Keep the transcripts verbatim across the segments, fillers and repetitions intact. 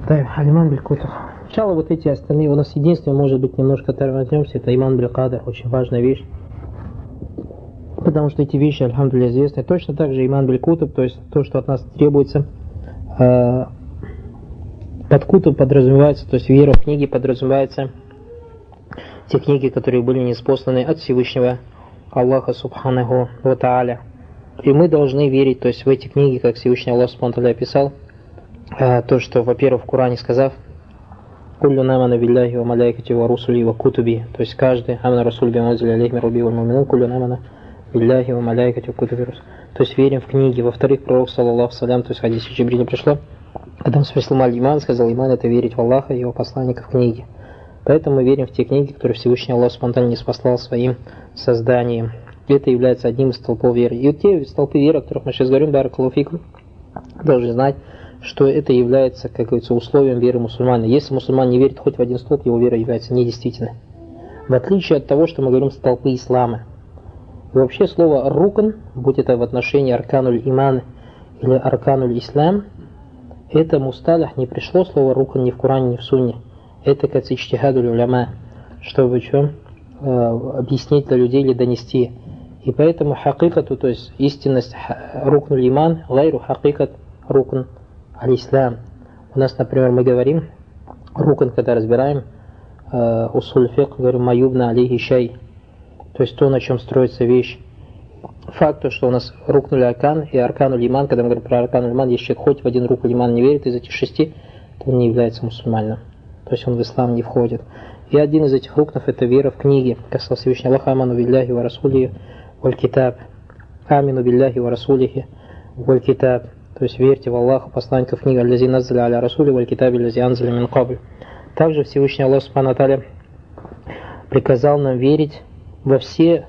Так, алиман биль-кутуб. Сначала вот эти остальные, у нас единственное, может быть, немножко возьмемся, это иман биль-кадр, очень важная вещь. Потому что эти вещи, альхамдулилля, известны. Точно так же иман биль-кутуб, то есть то, что от нас требуется. Э, под кутуб подразумевается, то есть вера в книги подразумевается те книги, которые были ниспосланы от Всевышнего Аллаха Субханаху ва Тааля. И мы должны верить, то есть в эти книги, как Всевышний Аллах Субхану Тааля описал, то, что, во-первых, в Коране сказав, «Куллю намана билляхи ва маляйкати ва русули ва кутуби», то есть каждый, «Амна расуль би мазили алейхи руби ва мумину, куллю намана билляхи ва маляйкати ва кутуби». То есть верим в книги. Во-вторых, пророк, саллаллаху салям, то есть в хадисе Джибриля пришло, когда он спросил иман, сказал, иман это верить в Аллаха и его посланника в книги. Поэтому мы верим в те книги, которые Всевышний Аллах спонтанно ниспослал своим созданием. Это является одним из столпов веры. И вот те столпы веры, о которых мы сейчас говорим, баракаллаху фикум, должны знать, что это является, как говорится, условием веры мусульмана. Если мусульман не верит хоть в один столб, его вера является недействительной. В отличие от того, что мы говорим столпы ислама. И вообще слово рукн, будь это в отношении аркануль иман или аркануль ислам, это мусталях, не пришло слово рукн ни в Коране, ни в Сунне. Это как ичтихадуль уляма, чтобы что, э, объяснить для людей или донести. И поэтому хакикату, то есть истинность рукнуль иман, гайру хакикат рукн аль-ислам. У нас, например, мы говорим рукн, когда разбираем э, усуль фикх, говорим маюбна алейхи шай, то есть то, на чем строится вещь. Факт, то, что у нас рукнуль аркан и аркануль иман, когда мы говорим про аркануль иман, если человек хоть в один рукнуль иман не верит из этих шести, то он не является мусульманином. То есть он в ислам не входит. И один из этих рукнов это вера в книги. Как сказал Всевышний Аллах, аману билляхи ва расулихи валь китаб. Амину билляхи ва расулихи валь китаб. То есть верьте в Аллаха, посланника в книгу аллази наззаля аля расули валь китаби аллази анзаля мин кабль. Также Всевышний Аллах субхану ва тааля приказал нам верить во все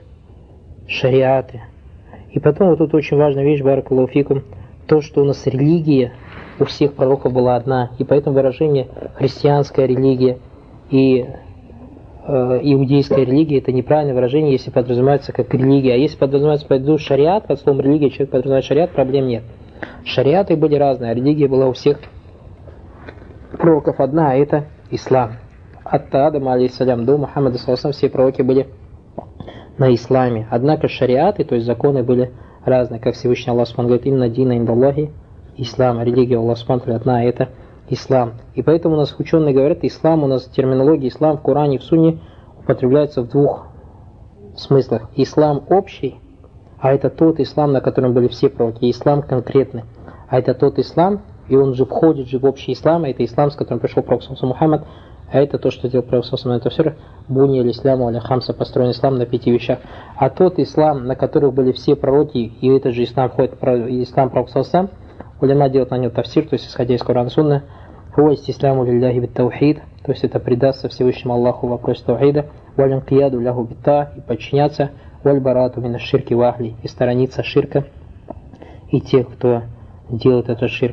шариаты. И потом вот тут очень важная вещь, баракаллаху фикум, то, что у нас религия у всех пророков была одна, и поэтому выражение христианская религия и э, иудейская религия это неправильное выражение, если подразумевается как религия. А если подразумевается пойду шариат, под словом религия человек подразумевает шариат, проблем нет. Шариаты были разные, а религия была у всех пророков одна, а это ислам. От Адама алейхиссалям до Мухаммада саллаллаху все пророки были на исламе. Однако шариаты, то есть законы были разные, как Всевышний Аллах субхану говорит, инна дина индаллахи ислам, религия Аллаха субхану одна, это ислам. И поэтому у нас ученые говорят, ислам, у нас терминология ислам в Коране и в Сунне употребляется в двух смыслах. Ислам общий, а это тот ислам, на котором были все пророки, и ислам конкретный. А это тот ислам, и он же входит же в общий ислам, а это ислам, с которым пришел пророк Мухаммад, а это то, что делал пророк Мухаммад, это все буни аль-исламу аля хамса, построен ислам на пяти вещах. А тот ислам, на которых были все пророки, и этот же ислам входит, ислам пророка Мухаммада, уляма делает на него тафсир, то есть исходя из Корана Сунна, хуа истисламу лилляхи бит таухид, то есть это предастся Всевышнему Аллаху в вопросе таухида, валь инкияду ляху бита, и подчиняться, валь барату мина ширки вахли, и сторониться ширка и тех, кто делает этот ширк.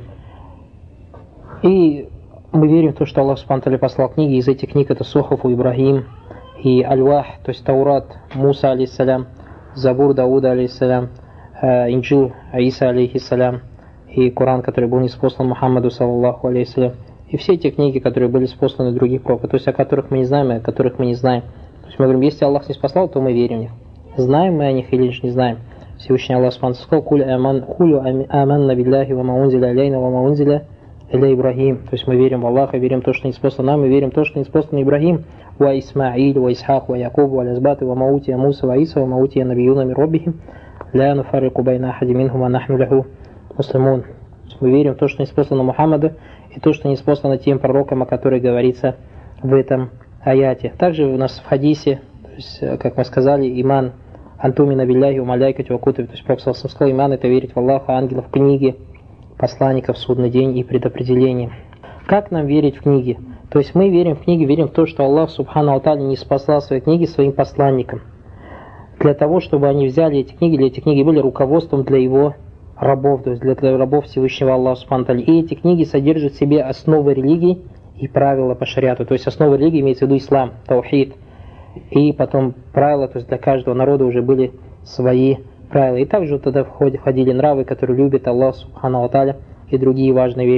И мы верим в то, что Аллах субхану ва тааля послал книги, из этих книг это Сухафу Ибрахим и Аль-Вах, то есть Таурат Муса алейхиссалям, Забур Дауда алейхиссалям, Инджил Иса алейхиссалям, и Коран, который был ниспослан Мухаммаду саллаллаху алейхиссалям, и все эти книги, которые были спосланы других пророков, то есть о которых мы не знаем, и о которых мы не знаем. То есть мы говорим, если Аллах ниспослал, то мы верим в них. Знаем мы о них или лишь не знаем. Всевышний Аллах субхану сказал, кулю аманна билляхи ва маунзиля алейна ва маунзиля иля Ибрахим. То есть мы верим в Аллаха, верим в то, что ниспослано нам, и верим в то, что ниспослано Ибрахим, ва Исмаиль, ва Исхак, ва Якуб, ва Лазбат, ва Маутия Муса, ва Иса, ва Маутия набиюна мир роббихим, ля нуфаррику байна ахади минхум ва нахну лаху муслимун. Мы верим в то, что ниспослано Мухаммаду, и то, что ниспослано тем пророкам, о которых говорится в этом аяте. Также у нас в хадисе, то есть, как мы сказали, иман антумина билляхи умаляйкати вакутави, то есть пророк саллаллаху алейхи ва саллям сказал, иман это верить в Аллаха, ангелов, книги, посланников, судный день и предопределение. Как нам верить в книги? То есть мы верим в книги, верим в то, что Аллах субхану ва тааля ниспослал свои книги своим посланникам, для того, чтобы они взяли эти книги, для эти книги были руководством для его рабов, то есть для, для рабов Всевышнего Аллаха субхану ва тааля. И эти книги содержат в себе основы религии и правила по шариату. То есть основа религии имеется в виду ислам, таухид. И потом правила, то есть для каждого народа уже были свои правила. И также тогда входили нравы, которые любят Аллах субхану ва тааля, и другие важные вещи.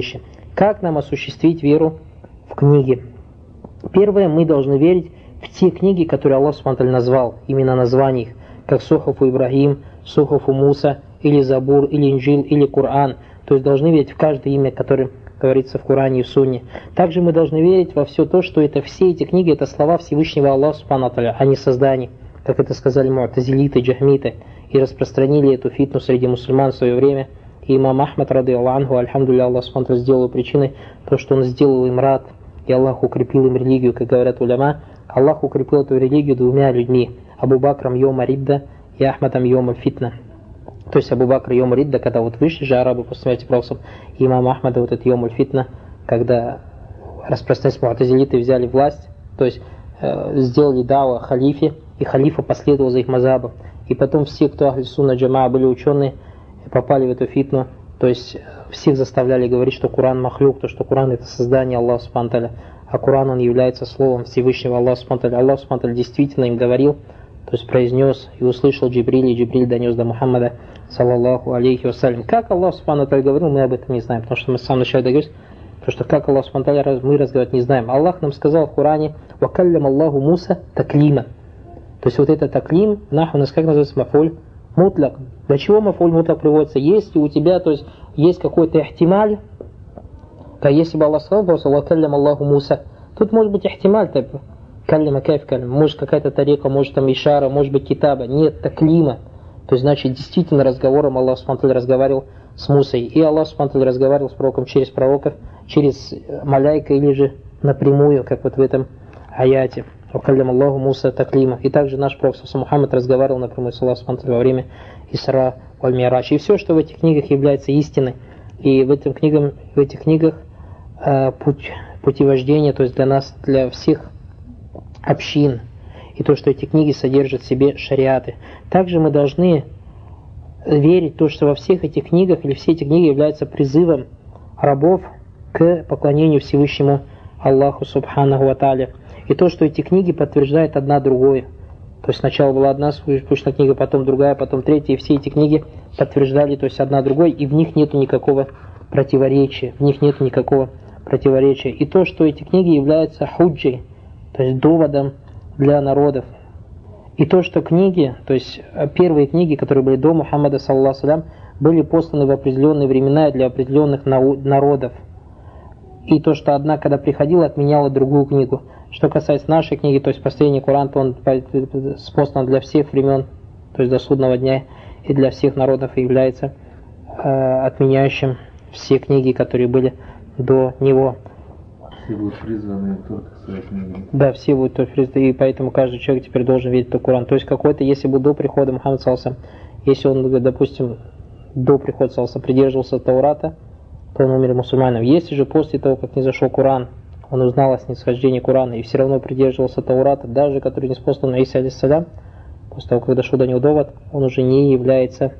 Как нам осуществить веру в книги? Первое, мы должны верить в те книги, которые Аллах субхану ва тааля назвал, именно названия их, как Сухафу Ибрагим, Сухафу Муса, или Забур, или Инджил, или Коран. То есть должны верить в каждое имя, которое говорится в Коране и в Сунне. Также мы должны верить во все то, что это все эти книги, это слова Всевышнего Аллаха субхану ва тааля, а не создание, как это сказали му'тазилиты, джахмиты, и распространили эту фитну среди мусульман в свое время. И имам Ахмад, рады Аллаху, альхамдулилля, Аллах субхану ва тааля сделал причиной то, что он сделал им рад, и Аллах укрепил им религию, как говорят уляма. Аллах укрепил эту религию двумя людьми: Абу Бакром йома ридда и Ахмадом йома фитна. То есть Абу Бакр йома ридда, когда вот вышли же арабы после смерти Пророка, и имам Ахмада вот этот йома фитна, когда распространились му'тазилиты, взяли власть, то есть э, сделали дава халифе, и халифа последовал за их мазхабом. И потом все, кто ахль сунна джамаа были ученые, попали в эту фитну, то есть всех заставляли говорить, что Коран махлюк, то что Коран это создание Аллаха субхану ва тааля, а Коран он является словом Всевышнего Аллаха субхану ва тааля. Аллах субхану ва тааля действительно им говорил, то есть произнес и услышал Джибриль, и Джибриль донес до Мухаммада, саллаллаху алейхи вассалям. Как Аллах субхану ва тааля говорил, мы об этом не знаем, потому что мы с самого начала договорились, потому что как Аллах субхану ва тааля мы разговаривать не знаем. Аллах нам сказал в Коране: «Вакаллям Аллаху Муса таклима». То есть вот это таклим, наху у нас как называется мафуль мутляк. Для чего мафуль мутляк приводится? Если у тебя, то есть есть какой-то ихтималь, то если бы Аллах сказал просто «Вакаллям Аллаху Муса», тут может быть ихтималь, так, каллима кайф каллим, может какая-то тарика, может там ишара, может быть китаба, нет таклима. То есть значит действительно разговором Аллах субхану ва тааля разговаривал с Мусой. И Аллах субхану ва тааля разговаривал с пророком через пророков, через маляйка или же напрямую, как вот в этом аяте. «Вакаллям Аллаху Муса таклима». И также наш пророк Мухаммад разговаривал напрямую с Аллахом субхану ва тааля во время Исра валь Ми'радж. И все, что в этих книгах является истиной. И в, этом книгам, в этих книгах э, путь, путевождение, то есть для нас, для всех общин. И то, что эти книги содержат в себе шариаты. Также мы должны верить в то, что во всех этих книгах, или все эти книги являются призывом рабов к поклонению Всевышнему Аллаху субханаху ва тааля. И то, что эти книги подтверждают одна другую. То есть сначала была одна спущена книга, потом другая, потом третья, и все эти книги подтверждали, то есть одна другой, и в них нет никакого противоречия, в них нет никакого противоречия. И то, что эти книги являются худжей, то есть доводом для народов. И то, что книги, то есть первые книги, которые были до Мухаммада, саллаллаху алейхи, были посланы в определенные времена для определенных народов. И то, что одна, когда приходила, отменяла другую книгу. Что касается нашей книги, то есть последний Коран, то он послан для всех времен, то есть до судного дня, и для всех народов является э, отменяющим все книги, которые были до него. Все будут призваны только к своей книге. Да, все будут только призваны, и поэтому каждый человек теперь должен верить в Коран. То есть какой-то, если бы до прихода Мухаммада, саллаллаху алейхи, если он, допустим, до прихода, саллаллаху алейхи, придерживался Таурата, то он умер мусульманом. Если же после того, как не зашел Коран, он узнал о снисхождении Корана и все равно придерживался Таурата, даже который не спослан на Иса алейхиссалям, после того, как дошел до него довод, он уже не является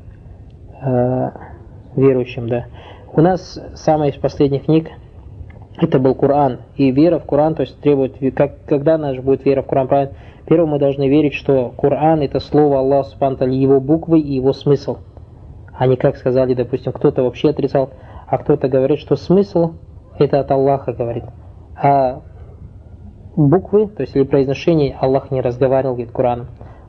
э, верующим. Да. У нас самая из последних книг это был Коран. И вера в Коран, то есть требует, как, когда наша будет вера в Коран, правильно? Первым мы должны верить, что Коран это слово Аллаха субхану ва тааля, его буквы и его смысл. А не как сказали, допустим, кто-то вообще отрицал, а кто-то говорит, что смысл это от Аллаха говорит. А буквы, то есть или произношение, Аллах не разговаривал, говорит, Кораном.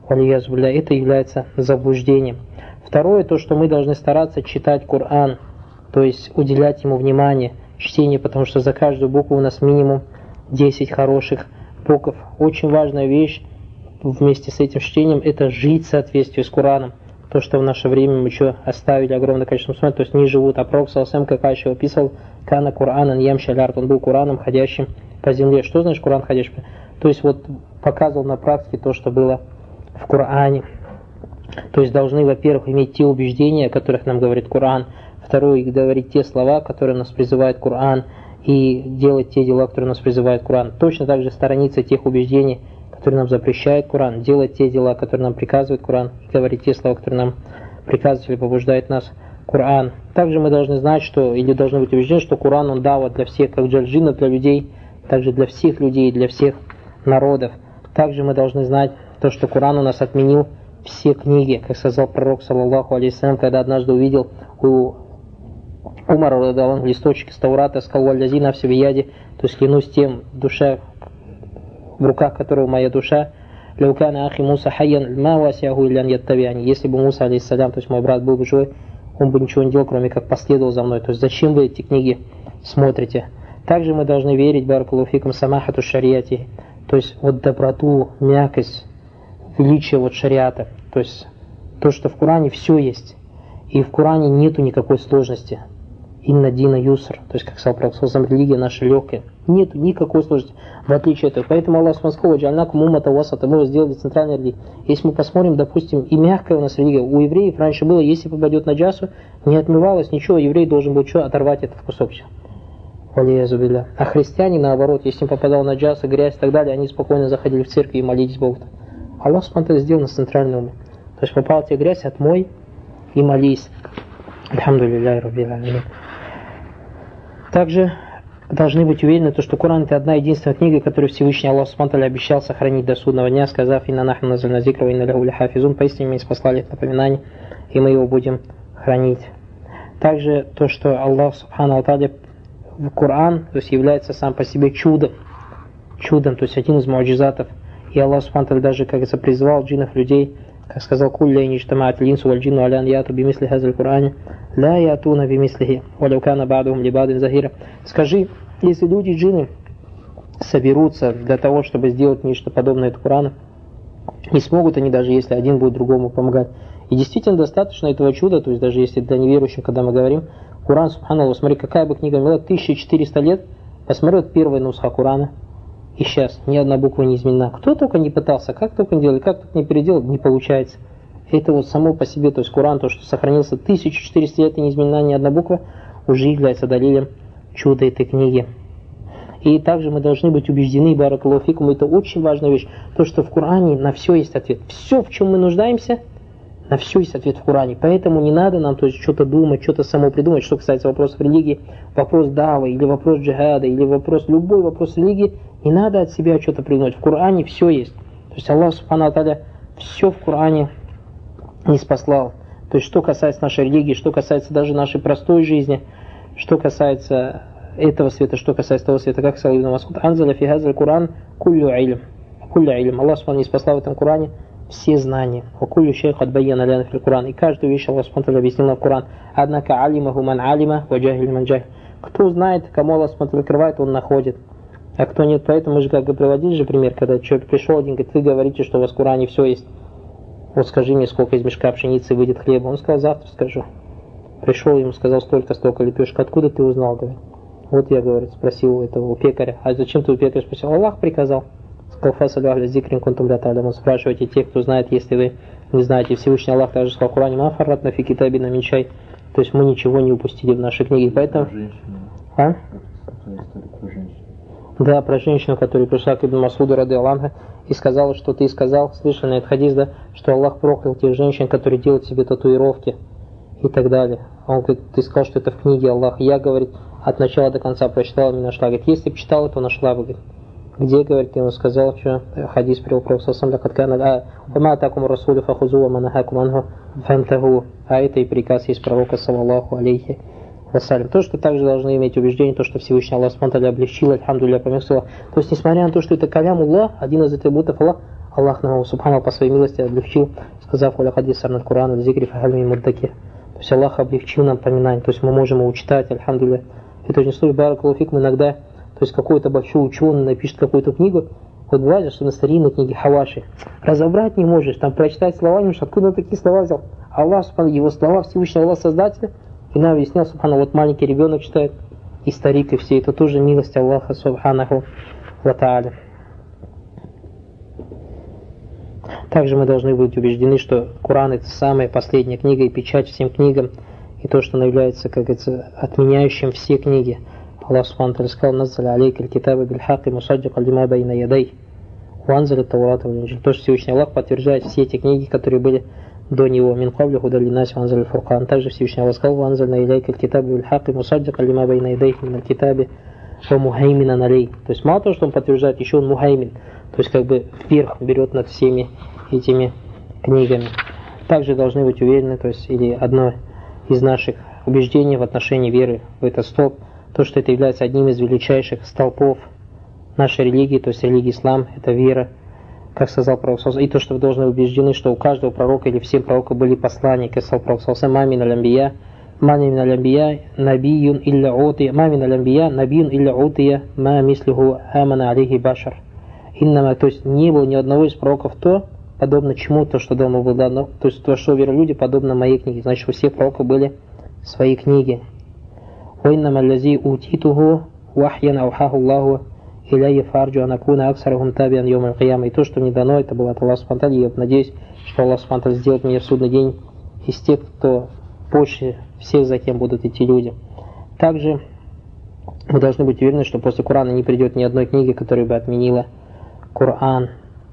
Это является заблуждением. Второе, то, что мы должны стараться читать Коран, то есть уделять ему внимание, чтение, потому что за каждую букву у нас минимум десять хороших букв. Очень важная вещь вместе с этим чтением, это жить в соответствии с Кораном. То, что в наше время мы еще оставили огромное количество мусульман, то есть не живут. А Пророк, саллаллаху алейхи ва саллям, как Айша описал, «Кана Куранан ямши аль-ард», он был Кораном, ходящим по земле. Что значит Коран ходящий? То есть вот показывал на практике то, что было в Коране. То есть должны, во-первых, иметь те убеждения, о которых нам говорит Коран. Второе, говорить те слова, которые нас призывает Коран. И делать те дела, которые нас призывает Коран. Точно так же сторониться тех убеждений, которые нам запрещает Коран, делать те дела, которые нам приказывает Коран, и говорить те слова, которые нам приказывает или побуждает нас Коран. Также мы должны знать, что, или должны быть убеждены, что Коран он дава для всех, как джальджина для людей, также для всех людей, для всех народов. Также мы должны знать то, что Коран у нас отменил все книги, как сказал пророк, саллаллаху алейхи ва саллям, когда однажды увидел у Умар дал листочек из Таурата, сказал: «Валлази нафси бияди», то есть клянусь тем, душа, в руках которого моя душа, «Лаукана ахи Муса хайян, ма васяху иллян яттабиани». Если бы Муса, алейхиссалям, то есть мой брат, был бы живой, он бы ничего не делал, кроме как последовал за мной. То есть зачем вы эти книги смотрите? Также мы должны верить, баракаллаху фикум, самахату шариати, то есть вот доброту, мягкость, величие вот шариата. То есть то, что в Коране все есть. И в Коране нету никакой сложности. Инна дина юср. То есть, как сказал Пророк, религия наша легкая. Нету никакой сложности. В отличие от этого. Поэтому Аллах сказал: «Джальнакум уммата васата». Мы его сделали центральной религией. Если мы посмотрим, допустим, и мягкая у нас религия. У евреев раньше было, если попадет на джасу, не отмывалось ничего, еврей должен был что, оторвать этот кусочек. А христиане, наоборот, если им попадал на джасу, грязь и так далее, они спокойно заходили в церковь и молились Богу. Аллах сделал нас центральной умой. То есть попала тебе грязь, отмой и молись. Альхамдулилляхи раббил алямин. Также должны быть уверены, что Коран — это одна единственная книга, которую Всевышний Аллах Субхану обещал сохранить до судного дня, сказав: «Инна нахну назальна зикра ва инна лаху лахафизун». Поистине мы спаслали это напоминание, и мы его будем хранить. Также то, что Аллах Субхану Алта'ля в Коран, то есть является сам по себе чудом, чудом, то есть один из муаджизатов. И Аллах Субхану Алта'ля даже, как запризывал джиннов, людей, как сказал: «Кулля иничтамаат линсу валь джинну алян яту бимисли хазаль Кур'ани, ла ятуна бимислихи, валявкана ба'духум либадин захира». Скажи, если люди и джинны соберутся для того, чтобы сделать нечто подобное этому Корану, не смогут они, даже если один будет другому помогать. И действительно достаточно этого чуда, то есть даже если для неверующих, когда мы говорим, Коран, субханаллах, смотри, какая бы книга была, тысяча четыреста лет, посмотри, вот первая нусха Корана, и сейчас ни одна буква не изменена. Кто только не пытался, как только не делал, как только не переделал, не получается. Это вот само по себе, то есть Коран, то, что сохранился тысяча четыреста лет и не изменена ни одна буква, уже является далилем чуда этой книги. И также мы должны быть убеждены, баракаллаху фикум, это очень важная вещь, то, что в Коране на все есть ответ. Все, в чем мы нуждаемся, на все есть ответ в Коране. Поэтому не надо нам, то есть, что-то думать, что-то само придумать, что касается вопросов религии, вопрос давы, или вопрос джихада, или вопрос, любой вопрос религии, не надо от себя что-то придумать. В Коране все есть. То есть Аллах Субхану ва Тааля все в Коране не спаслал. То есть что касается нашей религии, что касается даже нашей простой жизни, что касается этого света, что касается того света, как сказал Ибн Мас'уд: «Анзаля фи хазаль Кур'ан куллю илм». Куллю илм. Аллах Субхану не спаслал в этом Коране все знания. Куллю шейх адбайяна ляна фил Кур'ан. И каждую вещь Аллах Субхану объяснил на Коран. Однако алимаху ман алима ва джахиль ман джахиль. Кто знает, кому Аллах Субхану открывает, он находит. А кто нет, поэтому мы же как бы приводили же пример, когда человек пришел один, говорит: вы говорите, что у вас в Коране все есть. Вот скажи мне, сколько из мешка пшеницы выйдет хлеба. Он сказал: завтра скажу. Пришел, ему сказал: столько, столько лепешек. Откуда ты узнал? Говорит. Вот я, говорит, спросил у этого у пекаря. А зачем ты у пекаря спросил? Аллах приказал. Сказал: фасалю ахля зикрин кунтум ля та'лямун. Спрашивайте тех, кто знает, если вы не знаете. Всевышний Аллах также сказал в Коране: ма фарратна фи китабина мин шай. То есть мы ничего не упустили в нашей книге. Поэтому... А? Да, про женщину, которая пришла к Ибн Мас'уду радиаллаху анху и сказала, что ты сказал, слышали на этот хадис, да, что Аллах проклял тех женщин, которые делают себе татуировки и так далее. Он говорит: ты сказал, что это в книге Аллаха. Я, говорит, от начала до конца прочитала, не нашла. Говорит: если бы читала, то нашла бы. Говорит: где, говорит, ты ему сказал, что хадис привел Пророк саллаллаху а это и приказ есть пророка саллаллаху алейхи вассалям. То, что также должны иметь убеждение, то, что Всевышний Аллах Субхану облегчил, альхамдулилля, помягчил. То есть, несмотря на то, что это калям Аллах, один из атрибутов Аллах, Аллах нам Субхану по своей милости облегчил, сказав: «Валя хадис сарнат Кур'ан аль-зикри фахальми муддакир». То есть Аллах облегчил нам поминание, то есть мы можем его читать, альхамдулилля. Это очень стоит, баракаллаху фикум, иногда, то есть какой-то большой ученый напишет какую-то книгу, вот бывает, что на старинной книге Хаваши разобрать не можешь, там прочитать слова не можешь, откуда он такие слова взял. Аллах, Субхану, его слова, Всевышний Аллах Создатель. И нам объяснял, субхану, вот маленький ребенок читает, и старик, и все. Это тоже милость Аллаха, субханаху ва тааля. Также мы должны быть убеждены, что Коран — это самая последняя книга и печать всем книгам, и то, что она является, как говорится, отменяющим все книги. Аллах субхану ва сказал: «Наззаля алейка аль-китаба биль-хакки мусаддикан лима байна ядай, ванзаля таурата валь-инджил». То, что Всевышний Аллах подтверждает все эти книги, которые были до него. Мин кабли худа линнаси ванзаль аль-фуркан. Также Всевышний Аллах сказал: «Ванзальна илейка аль-китаба биль-хакки мусаддикан лима байна ядай мин аль-китаби ва мухайминан алей». То есть мало того, что он подтверждает, еще он мухаймин. То есть как бы вверх берет над всеми этими книгами. Также должны быть уверены, то есть или одно из наших убеждение в отношении веры в этот столб, то, что это является одним из величайших столпов нашей религии, то есть религии ислам, это вера, как сказал пророк, и то, что вы должны убеждены, что у каждого пророка или все пророка были посланники, как сказал пророк, мамин аль-амбия, мамин аль-амбия, набиюн илля утия, мамин аль-амбия, набиюн илля утия, ма мислюху амана алейхи башар. Иннама, то есть не было ни одного из пророков то, подобно чему, то, что давно было дано, то есть то, что верили люди, подобно моей книге. Значит, у всех пророков были свои книги. وإنما الذي أوتيته وحيا أوحاه الله إلي فأرجو أن أكون أكثرهم تابعا يوم القيامة. И то, что мне дано, это было от Аллаха субхану ва тааля. Я надеюсь, что Аллах субхану ва тааля сделает меня в судный день из тех, кто больше всех за кем будут идти люди. Также мы должны быть уверены, что после Корана не придет ни одной книги, которая бы отменила Коран.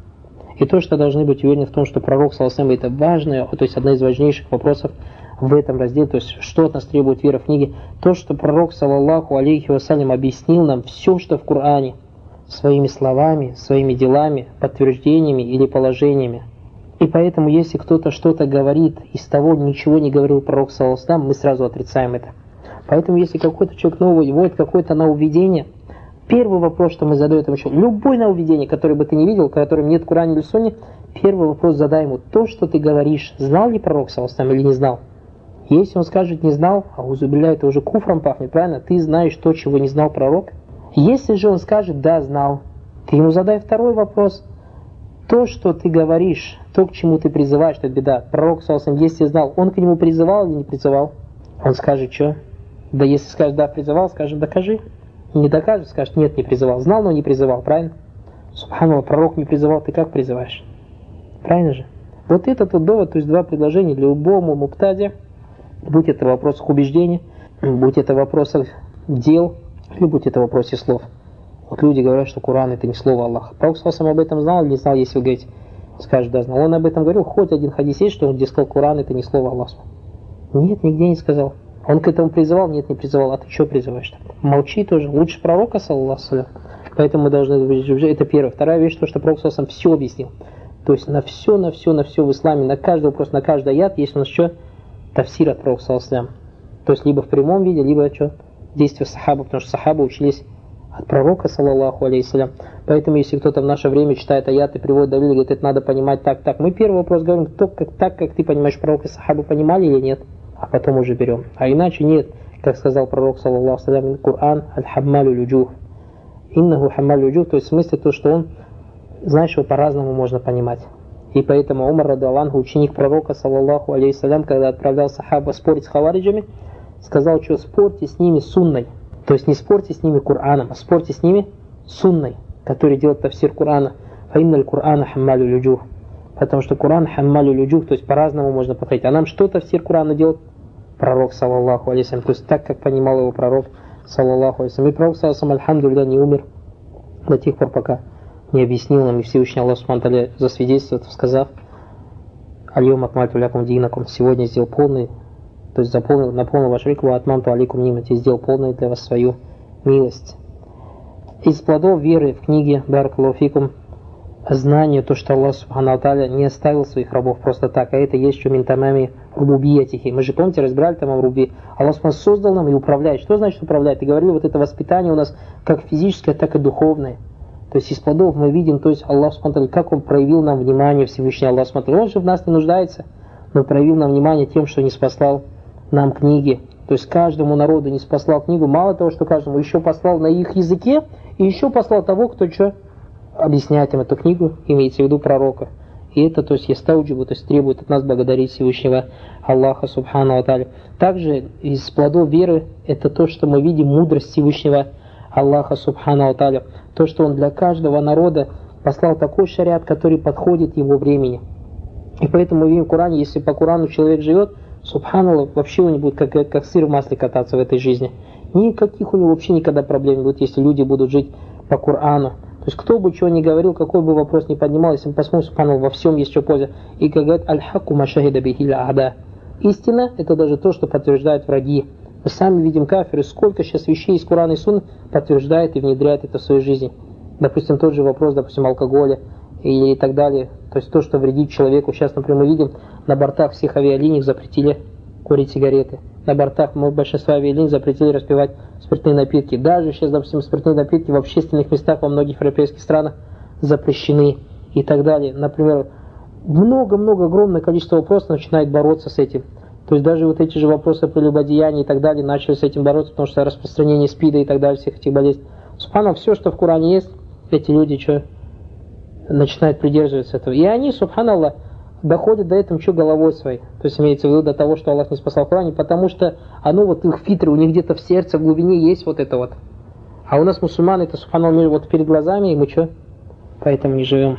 И то, что должны быть уверены в том, что пророк саллаллаху алейхи ва саллям, это важное, то есть одна из важнейших вопросов в этом разделе, то есть что от нас требует вера в книге, то, что пророк саллаллаху алейхи ва саллям объяснил нам все, что в Коране, своими словами, своими делами, подтверждениями или положениями. И поэтому, если кто-то что-то говорит, из того ничего не говорил пророк саллаллаху алейхи ва саллям, мы сразу отрицаем это. Поэтому, если какой-то человек новый вводит какое-то нововведение, первый вопрос, что мы задаем этому человеку, любое нововведение, которое бы ты не видел, которым нет в Коране или Сунне, первый вопрос задай ему, то, что ты говоришь, знал ли пророк саллаллаху алейхи ва саллям или не знал? Если он скажет не знал, а аузубилля, это уже куфром пахнет, правильно? Ты знаешь то, чего не знал пророк. Если же он скажет да, знал, ты ему задай второй вопрос. То, что ты говоришь, то, к чему ты призываешь, это беда. Пророк саллаллаху алейхи ва саллям, если знал, он к нему призывал или не призывал? Он скажет, что? Да если скажет да, призывал, скажет докажи. Не докажет, скажет нет, не призывал. Знал, но не призывал, правильно? Субханаллах, пророк не призывал, ты как призываешь? Правильно же? Вот этот вот довод, то есть два предложения для любому муптаде, будь это в вопросах убеждений, будь это в вопросах дел, или будь это в вопросе слов. Вот люди говорят, что Коран это не слово Аллаха. Пророк саллаллаху алейхи ва саллям об этом знал или не знал, если вы говорите, скажет да, знал. Он об этом говорил, хоть один хадис есть, что он где сказал, Коран это не слово Аллаха. Нет, нигде не сказал. Он к этому призывал? Нет, не призывал. А ты что призываешь так? Молчи тоже. Лучше пророка, саллаллаху алейхи ва саллям. Поэтому мы должны... Это первое. Вторая вещь, то, что пророк саллаллаху алейхи ва саллям все объяснил. То есть на все, на все, на все в исламе, на каждый вопрос, на каждый аят есть у нас что? Тафсир от пророка саллаллаху алейхи ва саллям. То есть либо в прямом виде, либо что? Действия сахаба, потому что сахабы учились от пророка, саллаллаху алейхи ва саллям. Поэтому если кто-то в наше время читает аяты, приводит давид, говорит, это надо понимать так, так. Мы первый вопрос говорим, кто, как, так, как ты понимаешь, пророк и сахабы понимали или нет? А потом уже берем. А иначе нет, как сказал пророк, саллаллаху алейхи ва саллям, Коран аль-хаммалю люджух. Иннаху хаммалю люджух, то есть в смысле то, что он, знаешь, его по-разному можно понимать. И поэтому Умар радиаллаху анху, ученик пророка, саллаллаху алейхи ва саллям, когда отправлял сахаба спорить с хавариджами, сказал, что спорьте с ними сунной. То есть не спорьте с ними Кораном, а спорьте с ними сунной, который делает тафсир Корана. Фаинналь Корана хаммалю люджух. Потому что Коран хаммалю люджух, то есть по-разному можно подходить. А нам что тафсир Корана делает? Пророк, саллаллаху алейхи ва саллям. То есть так, как понимал его пророк, саллаллаху алейхи ва саллям. И пророк, саллаллаху алейхи ва саллям, альхамдулилля, не умер до тех пор, пока не объяснил нам, и Всевышний Аллах субхану ва тааля засвидетельствует, сказав, Аль-йома акмальту лякум динакум, сегодня сделал полный, то есть заполнил, наполнил ваш рик, ва атмамту алейкум нимати, сделал полную для вас свою милость. Из плодов веры в книге Баракаллаху фикум знание, то, что Аллах субхану ва тааля не оставил своих рабов просто так, а это есть что минтамами рубубиятихи. Мы же, помните, разбирали там руби. Аллах субхану создал нам и управляет. Что значит управляет? И говорили, вот это воспитание у нас как физическое, так и духовное. То есть из плодов мы видим, то есть Аллах субхану ва тааля, как Он проявил нам внимание, Всевышний Аллах субхану ва тааля. Он же в нас не нуждается, но проявил нам внимание тем, что не спаслал нам книги. То есть каждому народу не спаслал книгу. Мало того, что каждому еще послал на их языке, и еще послал того, кто что объясняет им эту книгу, имеется в виду пророка. И это, то есть, ястауджибу, то есть требует от нас благодарить Всевышнего Аллаха субхану ва тааля. Также из плодов веры это то, что мы видим мудрость Всевышнего Аллаха субхану ва тааля. То, что Он для каждого народа послал такой шариат, который подходит его времени. И поэтому мы видим в Коране, если по Корану человек живет, субханаллах, вообще он не будет как, как сыр в масле кататься в этой жизни. Никаких у него вообще никогда проблем не будет, если люди будут жить по Корану. То есть кто бы чего ни говорил, какой бы вопрос ни поднимал, если мы посмотрим, субханаллах, во всем есть что польза. И как говорят, аль-хакку машахида бихиля ада. Истина это даже то, что подтверждают враги. Мы сами видим кафиры, сколько сейчас вещей из Корана и Сунны подтверждает и внедряет это в свою жизнь. Допустим, тот же вопрос, допустим, алкоголя и так далее. То есть то, что вредит человеку. Сейчас, например, мы видим, на бортах всех авиалиний запретили курить сигареты. На бортах большинства авиалиний запретили распивать спиртные напитки. Даже сейчас, допустим, спиртные напитки в общественных местах во многих европейских странах запрещены и так далее. Например, много-много, огромное количество вопросов начинает бороться с этим. То есть даже вот эти же вопросы прелюбодеяния и так далее начали с этим бороться, потому что распространение СПИДа и так далее, всех этих болезней. Субханаллах, все, что в Коране есть, эти люди что, начинают придерживаться этого. И они, субханаллах, доходят до этого что головой своей. То есть имеется в виду до того, что Аллах не спасал в Коране, потому что оно вот их фитры, у них где-то в сердце, в глубине есть вот это вот. А у нас мусульманы, это, субханаллах, вот перед глазами, и мы что? Поэтому не живем.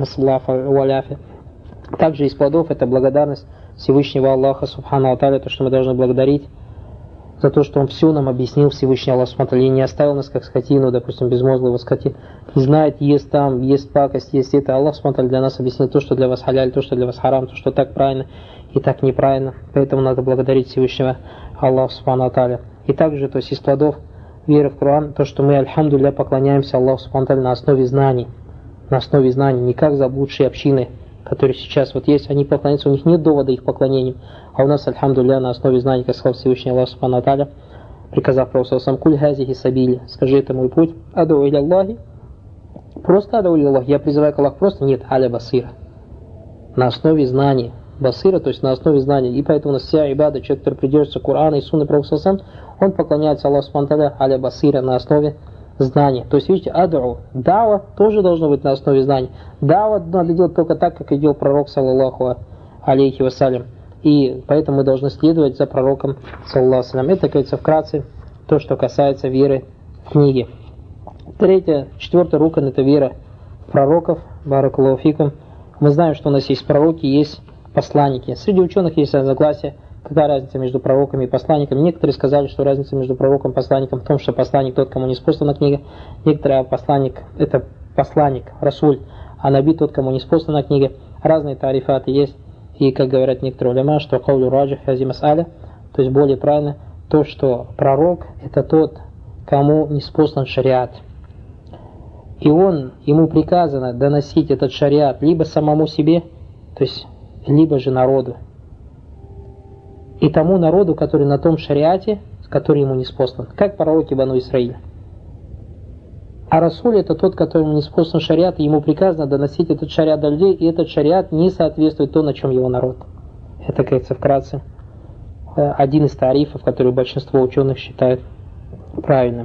Также из плодов это благодарность Всевышнего Аллаха, субхану аталя, то, что мы должны благодарить за то, что Он все нам объяснил, Всевышний Аллах, субхану аталя, и не оставил нас как скотину, допустим, безмозглого скотину, не знает, ест там, ест пакость, есть это. Аллах, субхану аталя, для нас объяснил то, что для вас халяль, то, что для вас харам, то, что так правильно и так неправильно. Поэтому надо благодарить Всевышнего Аллаха, субхану аталя. И также, то есть из плодов веры в Коран, то, что мы, альхамдулилля, поклоняемся Аллаху, субхану аталя, на основе знаний, на основе знаний, не как заблудшие общины, которые сейчас вот есть, они поклоняются, у них нет довода их поклонениям, а у нас, альхамдулилля, на основе знаний, как сказал Всевышний Аллах, субхану аталя, приказав пророку сам куль хазихи сабили, скажи, это мой путь, аду иля Аллахи, просто аду иля Аллахи, я призываю к Аллаху, просто нет, аля басира, на основе знаний, басира, то есть на основе знаний, и поэтому у нас вся ибада, человек, который придерживается Корана и Сунны пророка сам, он поклоняется Аллаху субхану аталя, аля басира, на основе знания. То есть, видите, аду, дава тоже должно быть на основе знаний. Дава надо делать только так, как и делал пророк, саллаллаху алейхи вассалям. И поэтому мы должны следовать за пророком, саллаллаху алейхи. Это, как говорится, вкратце то, что касается веры в книги. Третье, четвертый рукан – это вера в пророков, баракаллаху фикум. Мы знаем, что у нас есть пророки, есть посланники. Среди ученых есть разногласия. Какая разница между пророками и посланниками? Некоторые сказали, что разница между пророком и посланником в том, что посланник тот, кому не спослана книга. Некоторые, а посланник – это посланник, расуль, а наби тот, кому не спослана книга. Разные тарифаты есть. И, как говорят некоторые уляма, что каулю раджих хази мас'аля, то есть более правильно, то, что пророк – это тот, кому не спослан шариат. И он, ему приказано доносить этот шариат либо самому себе, то есть либо же народу. И тому народу, который на том шариате, который ему не спослан, как пророки Бану Исраиля. А Расуль это тот, которому не спослан шариат, и ему приказано доносить этот шариат до людей, и этот шариат не соответствует тому, на чем его народ. Это, кажется, вкратце один из тарифов, который большинство ученых считают правильным.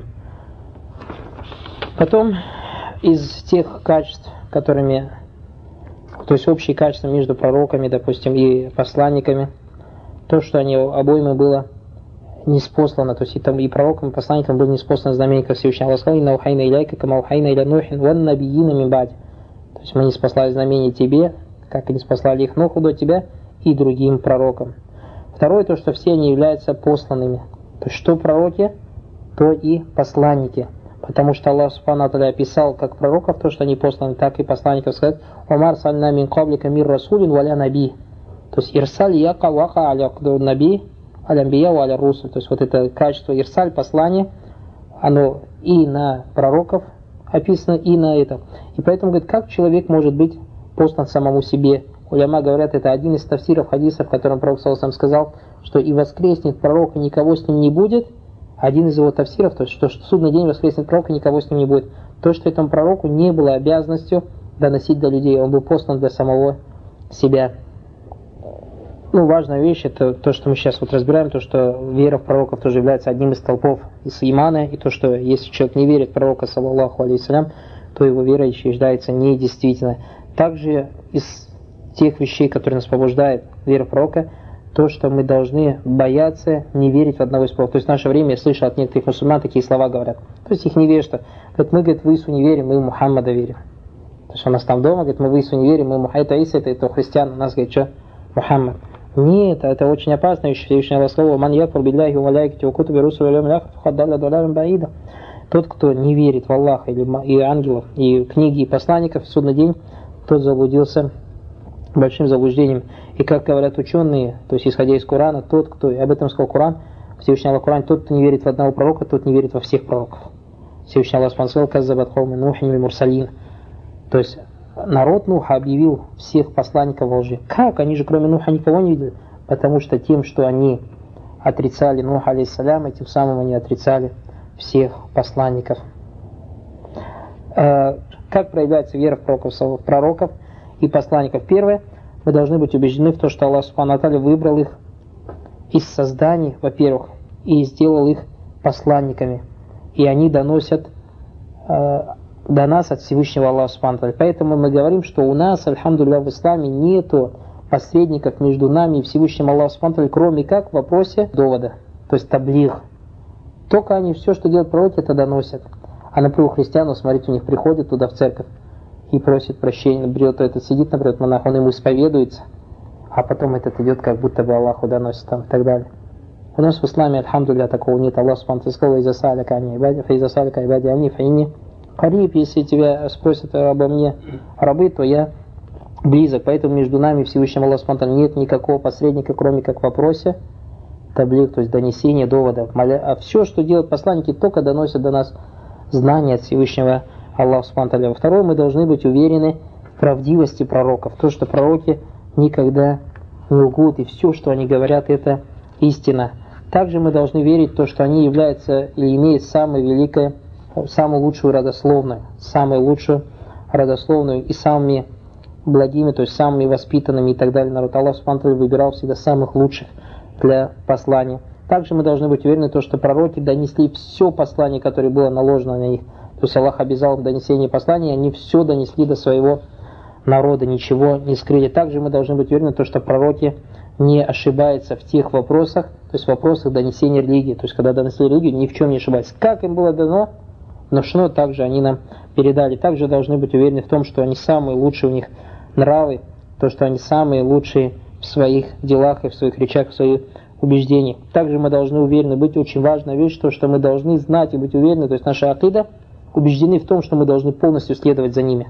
Потом из тех качеств, которыми, то есть общие качества между пророками, допустим, и посланниками, то, что они обоими было ниспослано, то есть и, там, и пророкам, и посланникам было ниспослано знамение, как Всевышний Аллах сказал, «Инна ухайна иляйка, кама ухайна иля нухин, ван набиина мин ба'ди». То есть мы не спаслали знамение тебе, как и не спаслали их Нуху до тебя, и другим пророкам. Второе, то, что все они являются посланными. То есть что пророки, то и посланники. Потому что Аллах Субхану Аталя описал как пророков то, что они посланы, так и посланников. Сказать, «Умар сальна мин каблика мир расулин валя наби». То есть ирсаль яка вака аля наби, алямбия ва аля русуль. То есть вот это качество ирсаль, послание, оно и на пророков описано, и на это. И поэтому, говорит, как человек может быть послан самому себе? Уляма говорят, это один из тафсиров хадисов, в котором пророк саллаллаху алейхи сказал, что и воскреснет пророк, и никого с ним не будет. Один из его тафсиров, то есть что, что в судный день воскреснет пророк, и никого с ним не будет. То, что этому пророку не было обязанностью доносить до людей, он был послан для самого себя. Ну, важная вещь, это то, что мы сейчас вот разбираем, то, что вера в пророков тоже является одним из столпов из имана, и то, что если человек не верит в пророка, саллаллаху алейхи, то его вера считается недействительной. Также из тех вещей, которые нас побуждает вера в пророка, то, что мы должны бояться не верить в одного из пророков. То есть в наше время я слышал от некоторых мусульман такие слова говорят. То есть их невежество. Говорят, мы, говорит, в Ису не верим, мы в Мухаммада верим. То есть у нас там дома, говорит, мы в Ису не верим, мы в Мухаммада. Это Иса, это, это христиан, у нас, говорит, что? Мухаммад. Нет, это очень опасная вещь. Всевышний Аллах сказал, «Ман якфур билляхи ва малайкати ва кутуби русули ва ляхи факад далля далялям баида». Тот, кто не верит в Аллаха и ангелов, и книги, и посланников в судный день, тот заблудился большим заблуждением. И как говорят ученые, то есть исходя из Корана, тот, кто, об этом сказал Коран, Всевышний Аллах Коран, тот, кто не верит в одного пророка, тот не верит во всех пророков. Всевышний Аллах сказал, «Каззабат кауми Нухин ва мурсалин». То есть народ Нуха объявил всех посланников во лжи. Как? Они же кроме Нуха никого не видели. Потому что тем, что они отрицали Нуха алейхиссалям, и тем самым они отрицали всех посланников. Как проявляется вера в пророков, пророков и посланников? Первое, мы должны быть убеждены в том, что Аллах Субхану ва Тааля выбрал их из созданий, во-первых, и сделал их посланниками. И они доносят э, до нас от Всевышнего Аллаха Субхану ва Тааля. Поэтому мы говорим, что у нас, альхамдулилля, в исламе нету посредников между нами и Всевышним Аллахом Субхану ва Тааля, кроме как в вопросе довода, то есть таблиг. Только они все, что делают пророки, это доносят. А, например, у христиан, смотрите, у них приходит туда в церковь и просит прощения, берет этот, сидит, например, монах, он ему исповедуется, а потом этот идет, как будто бы Аллаху доносит там и так далее. У нас в исламе, альхамдулилля, такого нет. Аллах Субхану ва Тааля сказал: «Иза саляка ани ибади, фа иза саляка ибади ани, фа инни кариб». Если тебя спросят обо мне рабы, то я близок. Поэтому между нами и Всевышним Аллахом Субхану ва Тааля нет никакого посредника, кроме как в вопросе таблиг, то есть донесение доводов. А все, что делают посланники, только доносят до нас знания от Всевышнего Аллаха Субхану ва Тааля. Второе, мы должны быть уверены в правдивости пророков. То, что пророки никогда не лгут, и все, что они говорят, это истина. Также мы должны верить в то, что они являются или имеют самое великое, самую лучшую родословную, самую лучшую родословную и самыми благими, то есть самыми воспитанными и так далее. Народ Аллах Субхану ва Тааля выбирал всегда самых лучших для послания. Также мы должны быть уверены в том, что пророки донесли все послание, которое было наложено на них. То есть Аллах обязал донесение послания, и они все донесли до своего народа, ничего не скрыли. Также мы должны быть уверены в том, что пророки не ошибаются в тех вопросах, то есть в вопросах донесения религии. То есть когда донесли религию, ни в чем не ошибаются. Как им было дано, но что также они нам передали. Также должны быть уверены в том, что они самые лучшие, у них нравы, то, что они самые лучшие в своих делах и в своих речах, в своих убеждениях. Также мы должны уверены, быть очень важная вещь, то, что мы должны знать и быть уверены, то есть наша акида, убеждены в том, что мы должны полностью следовать за ними.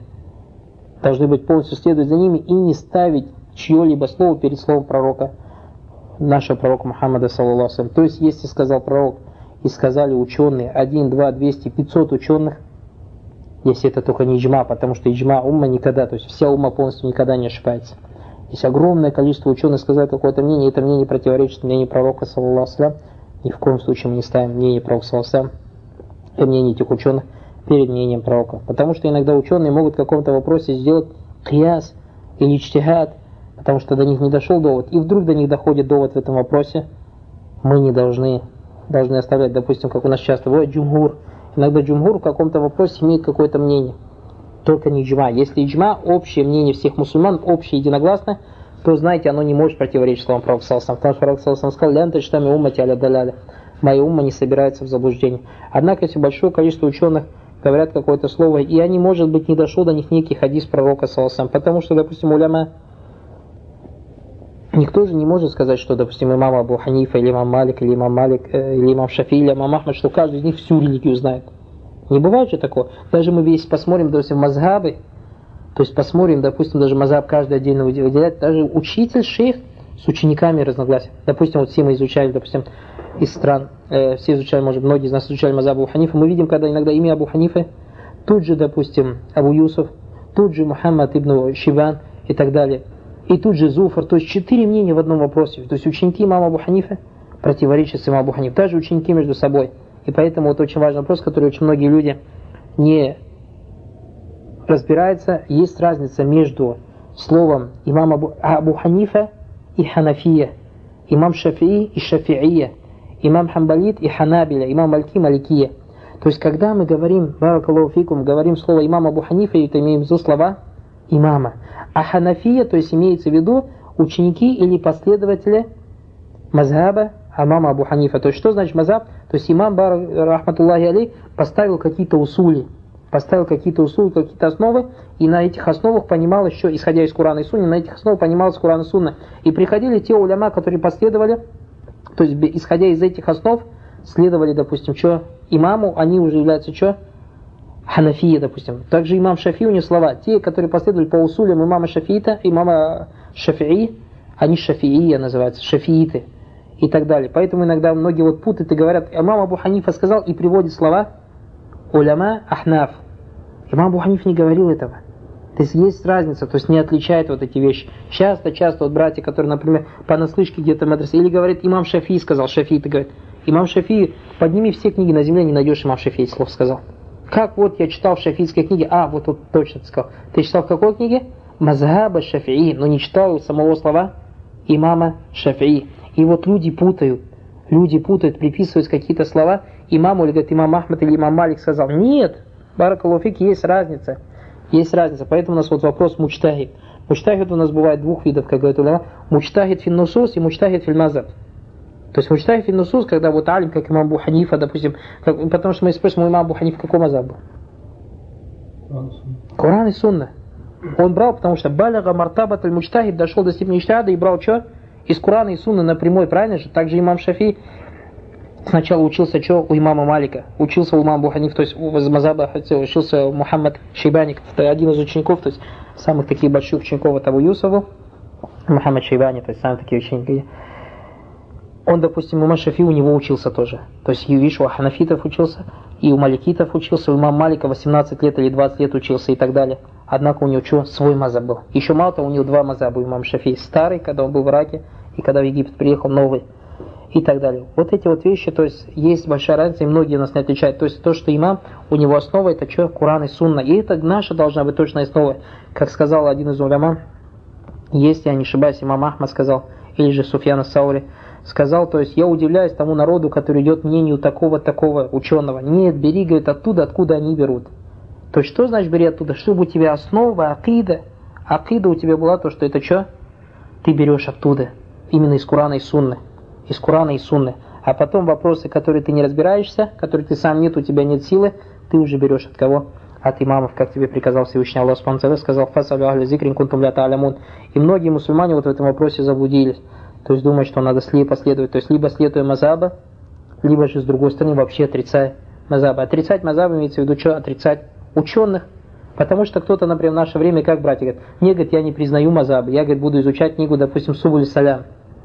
Должны быть полностью следовать за ними и не ставить чье-либо слово перед словом пророка, нашего пророка Мухаммада, саллаллаху алейхи ва саллям. То есть, если сказал пророк и сказали ученые, один, два, двести, пятьсот ученых, если это только не иджма, потому что иджма умма никогда, то есть вся умма полностью никогда не ошибается. Если огромное количество ученых сказали какое-то мнение, это мнение противоречит мнению пророка, саллаллаху алейхи ва саллям, ни в коем случае мы не ставим мнение пророка, саллаллаху алейхи ва саллям, и мнение этих ученых перед мнением пророка. Потому что иногда ученые могут в каком-то вопросе сделать кияс или иджтихад, потому что до них не дошел довод, и вдруг до них доходит довод в этом вопросе, мы не должны, должны оставлять, допустим, как у нас часто бывает джумгур. Иногда джумгур в каком-то вопросе имеет какое-то мнение, только не иджма. Если иджма, общее мнение всех мусульман, общее единогласно, то, знаете, оно не может противоречить словам пророка, саллаллаху алейхи ва саллям. Пророк, саллаллаху алейхи ва саллям, сказал: «Лян тачтами уммати аля даляля». Моя умма не собирается в заблуждении. Однако, если большое количество ученых говорят какое-то слово, и они, может быть, не дошел до них некий хадис пророка, саллаллаху алейхи ва саллям, потому что, допустим, уляма, никто же не может сказать, что, допустим, имам Абу Ханифа, или имам Малик, или имам Малик, или имам Шафи, или имам Ахмад, что каждый из них всю религию знает. Не бывает же такого. Даже мы весь посмотрим, допустим, мазхабы, то есть посмотрим, допустим, даже мазхаб каждый отдельно выделяет, даже учитель, шейх с учениками разногласия. Допустим, вот все мы изучали, допустим, из стран, э, все изучали, может, многие из нас изучали мазхаб Абу Ханифа, мы видим, когда иногда имя Абу Ханифа, тут же, допустим, Абу Юсуф, тут же Мухаммад ибн Шибан и так далее, и тут же Зуфар, то есть четыре мнения в одном вопросе. То есть ученики имама Абу Ханифа противоречат с имамом Абу Ханифа, даже ученики между собой. И поэтому вот очень важный вопрос, который очень многие люди не разбираются. Есть разница между словом имам Абу, Абу Ханифа и Ханафия, имам Шафии и Шафиия, имам Хамбалит и Ханабиля, имам Малики, Маликия. То есть, когда мы говорим, баракаллаху фикум, говорим слово имам Абу Ханифа, это имеем в виду слова имама. А Ханафия, то есть имеется в виду ученики или последователи мазхаба имама Абу Ханифа. То есть, что значит мазхаб? То есть, имам, рахматуллахи алейх, поставил какие-то усули, поставил какие-то усули, какие-то основы, и на этих основах понималось, что, исходя из Курана и Сунны, на этих основах понималось Куран и Сунна. И приходили те уляма, которые последовали, то есть, исходя из этих основ, следовали, допустим, что имаму, они уже являются что? Ханафия, допустим. Также имам Шафии, у них слова, те, которые последовали по усулям имама Шафиита, имама Шафии, они шафиия называются, шафииты и так далее. Поэтому иногда многие вот путают и говорят, имам Абу Ханифа сказал, и приводит слова уляма ахнаф. Имам Абу Ханиф не говорил этого. То есть есть разница, то есть не отличает вот эти вещи. Часто-часто вот братья, которые, например, понаслышке где-то в мадресе, или говорит, имам Шафии сказал, Шафии, ты говорит, имам Шафии, подними все книги на земле, не найдешь имам Шафии слов сказал. Как вот я читал в шафийской книге, а, вот, вот точно ты сказал. Ты читал в какой книге? Мазхаба Шафии, но не читал самого слова имама Шафии. И вот люди путают, люди путают, приписывают какие-то слова имаму, или говорит, имам Ахмад или имам Малик сказал. Нет, баракаллаху фик, есть разница. Есть разница, поэтому у нас вот вопрос мучтахид. Мучтахид у нас бывает двух видов, как говорят уляма. Мучтахид фин нусус и мучтахид фил мазаб. То есть мучтахид фин нусус, когда вот алим, как имам Абу Ханифа, допустим, как, потому что мы спросим, имам Абу Ханифа какой мазаб был? Коран и сунна. Он брал, потому что баляга мартабат аль-мучтахид, дошел до степени иджтихада и брал что? Из Корана и сунны напрямую, правильно же? Также имам Шафии сначала учился что? У имама Малика, учился у имама Абу Ханифа, то есть у мазаба учился у Мухаммад Шейбани, один из учеников, то есть самых таких больших учеников от Абу Юсуфа, Мухаммад Шейбани, то есть самые такие ученики. Он, допустим, у имама Шафии у него учился тоже. То есть, видишь, у ханафитов учился, и у маликитов учился, у имама Малика восемнадцать лет или двадцать лет учился и так далее. Однако у него что? Свой мазаб был. Еще мало того, у него два мазаба у имама Шафии. Старый, когда он был в Ираке, и когда в Египет приехал, новый. И так далее. Вот эти вот вещи, то есть, есть большая разница, и многие нас не отличают. То есть, то, что имам, у него основа, это что? Куран и сунна. И это наша должна быть точная основа. Как сказал один из уляма, если я не ошибаюсь, имам Ахмад сказал, или же Суфьян ас-Саури, сказал, то есть, я удивляюсь тому народу, который идет мнению такого-такого ученого. Нет, бери, говорит, оттуда, откуда они берут. То есть, что значит бери оттуда? Чтобы у тебя основа, акида. Акида у тебя была то, что это что? Ты берешь оттуда. Именно из Курана и Сунны. Из Курана и Сунны. А потом вопросы, которые ты не разбираешься, которые ты сам нет, у тебя нет силы, ты уже берешь от кого? От имамов, как тебе приказал Всевышний Аллах Субхану ва Тааля, сказал, фасалю ахля зикрин кунтум ля та'алямун. И многие мусульмане вот в этом вопросе заблудились. То есть думают, что надо слепо следовать. То есть либо следуя мазаба, либо же с другой стороны вообще отрицая мазаба. Отрицать мазаба имеется в виду что? Отрицать ученых. Потому что кто-то, например, в наше время, как братья, говорит, не, говорит, я не признаю мазаба, я, говорит, буду изучать книгу, допустим, Субуль Салям.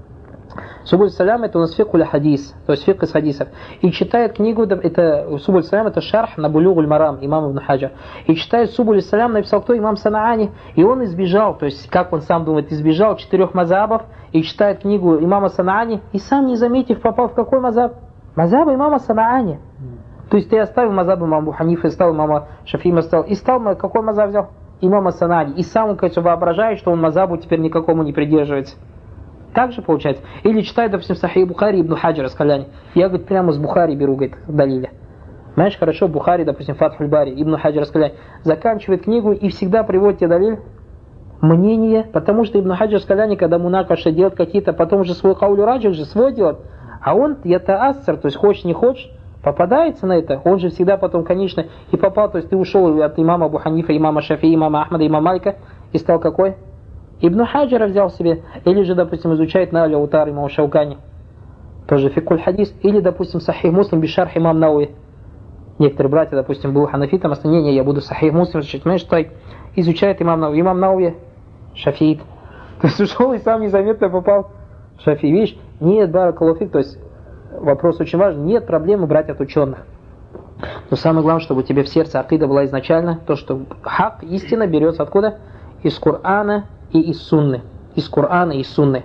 Субуль Салям это у нас фикуль хадис, то есть фик из хадисов. И читает книгу, это Субуль Салям это шарх на Булюгуль Марам, имам Ибн Хаджар. И читает Субуль Салям, написал кто? Имам Санаани. И он избежал, то есть, как он сам думает, избежал четырех мазабов, и читает книгу имама Санаани, и сам не заметив, попал в какой мазаб? Мазаб имама Санаани. То есть ты оставил мазаб имама Абу Ханифа, стал имама Шафии, стал, и стал, какой мазаб взял? Имама Санаани. И сам он, конечно, воображает, что он мазабу теперь никакому не придерживается. Так же получается. Или читает, допустим, Сахих Бухари Ибн Хаджар Аскаляни. Я, говорит, прямо с Бухари беру, говорит, далиля. Знаешь, хорошо, Бухари, допустим, Фатхуль Бари, Ибн Хаджар Аскаляни, заканчивает книгу и всегда приводит тебе далиль, мнение, потому что Ибн Хаджар Аскаляни, когда мунакаша делает какие-то, потом же свой каулю раджих же свой делает, а он, это ассар, то есть хочешь не хочешь, попадается на это, он же всегда потом, конечно, и попал, то есть ты ушел от имама Абу Ханифа, имама Шафии, имама Ахмада, имама Малика, и стал какой? Ибн Хаджара взял себе, или же, допустим, изучает на Аля-Утар имама Шаукани, тоже фикуль хадис, или, допустим, Сахих Муслим бишарх имам Науи. Некоторые братья, допустим, были ханафитом, а не, не, я буду Сахих Муслим изучать, понимаешь, что изучает имам Науи, имам Науи шафиит. То есть ушел и сам незаметно попал в Шафии. Видишь, нет, баракаллаху фик, то есть вопрос очень важный, нет проблемы брать от ученых. Но самое главное, чтобы у тебя в сердце акида была изначально, то, что хак, истина берется откуда? Из Корана и из Сунны. Из Корана и из Сунны.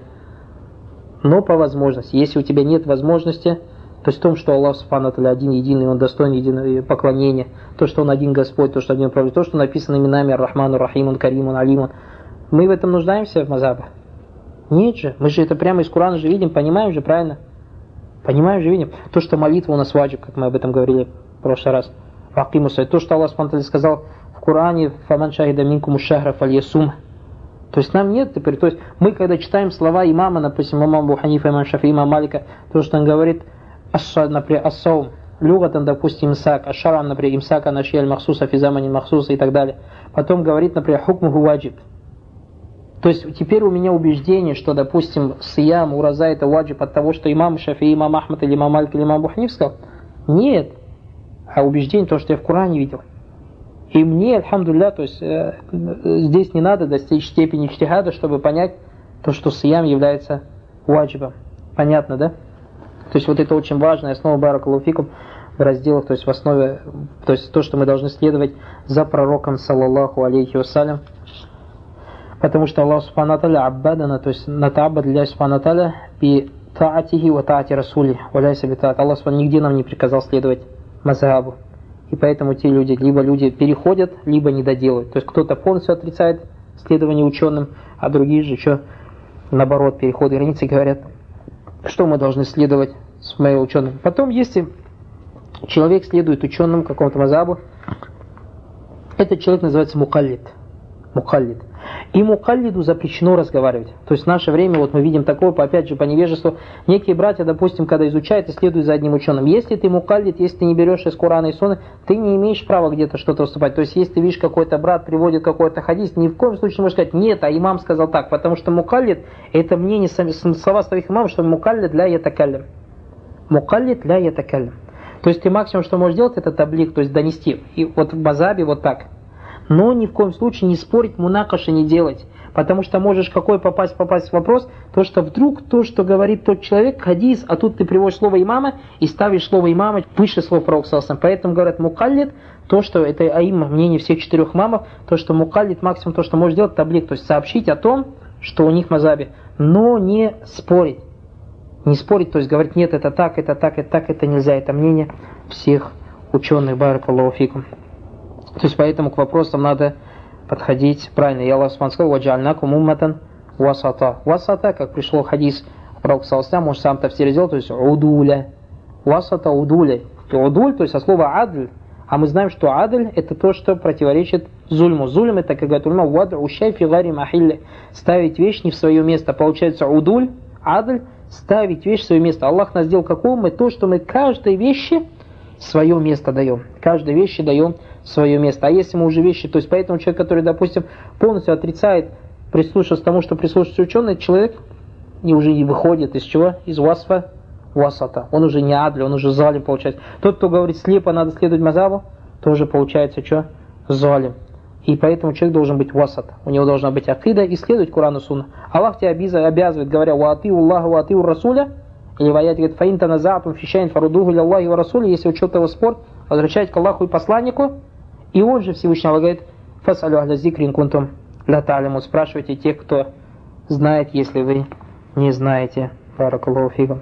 Но по возможности. Если у тебя нет возможности, то есть в том, что Аллах Субхану ва Тааля один единый, Он достоин единого поклонения, то, что Он один Господь, то, что один правитель, то, что написано именами Ар-Рахману, Рахимун, Каримун, Алимун. Мы в этом нуждаемся в мазабе? Нет же. Мы же это прямо из Корана же видим, понимаем же, правильно? Понимаем же, видим. То, что молитва у нас ваджиб, как мы об этом говорили в прошлый раз. То, что Аллах Субхану ва Тааля сказал в Коране, «Фаман шахида минкуму шахра фальясум». То есть нам нет теперь, то есть мы когда читаем слова имама, допустим, имама Абу Ханифа, имама Шафии, имама Малика, то, что он говорит, например, ас-саум, люгатан, допустим, имсак, аш-шаран, например, имсака нашияль махсуса, физамани махсуса и так далее. Потом говорит, например, хукмуху ваджиб. То есть теперь у меня убеждение, что, допустим, сиям, ураза это ваджиб от того, что имам Шафии, имам Ахмад, или имам Малик, или имам Абу Ханиф сказал. Нет. А убеждение, то, что я в Коране видел. И мне, альхамдулилля, то есть э, здесь не надо достичь степени иджтихада, чтобы понять то, что сиям является ваджибом. Понятно, да? То есть вот это очень важная основа баракаллаху фикум в разделах, то есть в основе, то есть то, что мы должны следовать за пророком, саллаллаху алейхи вассалям. Потому что Аллах Субхану Тааля аббадана, то есть натабад для Субхану Тааля би таатихи ва таати расули, валяйся би таат. Аллах Субхану нигде нам не приказал следовать мазхабу. И поэтому те люди, либо люди переходят, либо не доделают. То есть кто-то полностью отрицает следование ученым, а другие же что, наоборот, переходят границы и говорят, что мы должны следовать с моим ученым. Потом, если человек следует ученым какому-то мазхабу, этот человек называется мукаллид. Мукаллид. И мукаллиду запрещено разговаривать. То есть в наше время вот мы видим такое, опять же, по невежеству. Некие братья, допустим, когда изучают и следуют за одним ученым. Если ты мукаллид, если ты не берешь из Корана и Сунны, ты не имеешь права где-то что-то выступать. То есть если ты видишь, какой-то брат приводит какой-то хадис, ни в коем случае не можешь сказать, нет, а имам сказал так. Потому что мукаллид, это мнение, слова своих имамов, что мукаллид ля ятакаллям. Мукаллид ля ятакаллям. То есть ты максимум, что можешь делать, это таблик, то есть донести. И вот в мазхабе вот так. Но ни в коем случае не спорить, мунакаши не делать. Потому что можешь какой попасть, попасть в вопрос, то что вдруг то, что говорит тот человек, хадис, а тут ты приводишь слово имама и ставишь слово имама выше слова пророка саллаллаху алейхи ва саллям. Поэтому говорят мукаллид, то, что это аимма, мнение всех четырех имамов, то, что мукаллид максимум то, что может делать, таблик, то есть сообщить о том, что у них в мазхабе, но не спорить. Не спорить, то есть говорить, нет, это так, это так, это так, это нельзя, это мнение всех ученых, баракаллаху фикум. То есть поэтому к вопросам надо подходить правильно. И Аллах Субхану сказал: «Ваджальнакум умматан васата». Васата, как пришло в хадис пророка саллаллаху алейхи ва саллям, может сам тавсир сделал, то есть удуля. Васата удуля. И удуль, то есть от слова адль. А мы знаем, что адль это то, что противоречит зульму. Зульм это, как говорят ульма, вад ущай фи гари махилли. Ставить вещь не в свое место. Получается удуль, адль, ставить вещь в свое место. Аллах нас сделал какого мы? То, что мы каждой вещи свое место даем. Каждой вещи даем свое место. А если мы уже вещи, то есть поэтому человек, который, допустим, полностью отрицает, прислушивается к тому, что прислушивается ученый, человек и уже не выходит из чего? Из васфа, васата. Он уже не адли, он уже залим получается. Тот, кто говорит слепо, надо следовать мазхабу, тоже получается что? Залим. И поэтому человек должен быть васат. У него должна быть акида и следовать Корану Сунна. Аллах тебя обязывает, говоря: «Ва атиу Аллаха, ва атиу Расуля». Или в аяте говорит: «Фаин таназаатум фишайн фарудуху ля Аллахи ва Расули». Если учет его спор, возвращайте к Аллаху и посланнику. И он же Всевышний Аллах говорит: «Фасалю ахля зикрин кунтум ля та'лямун». Спрашивайте тех, кто знает, если вы не знаете. Баракаллаху фикум.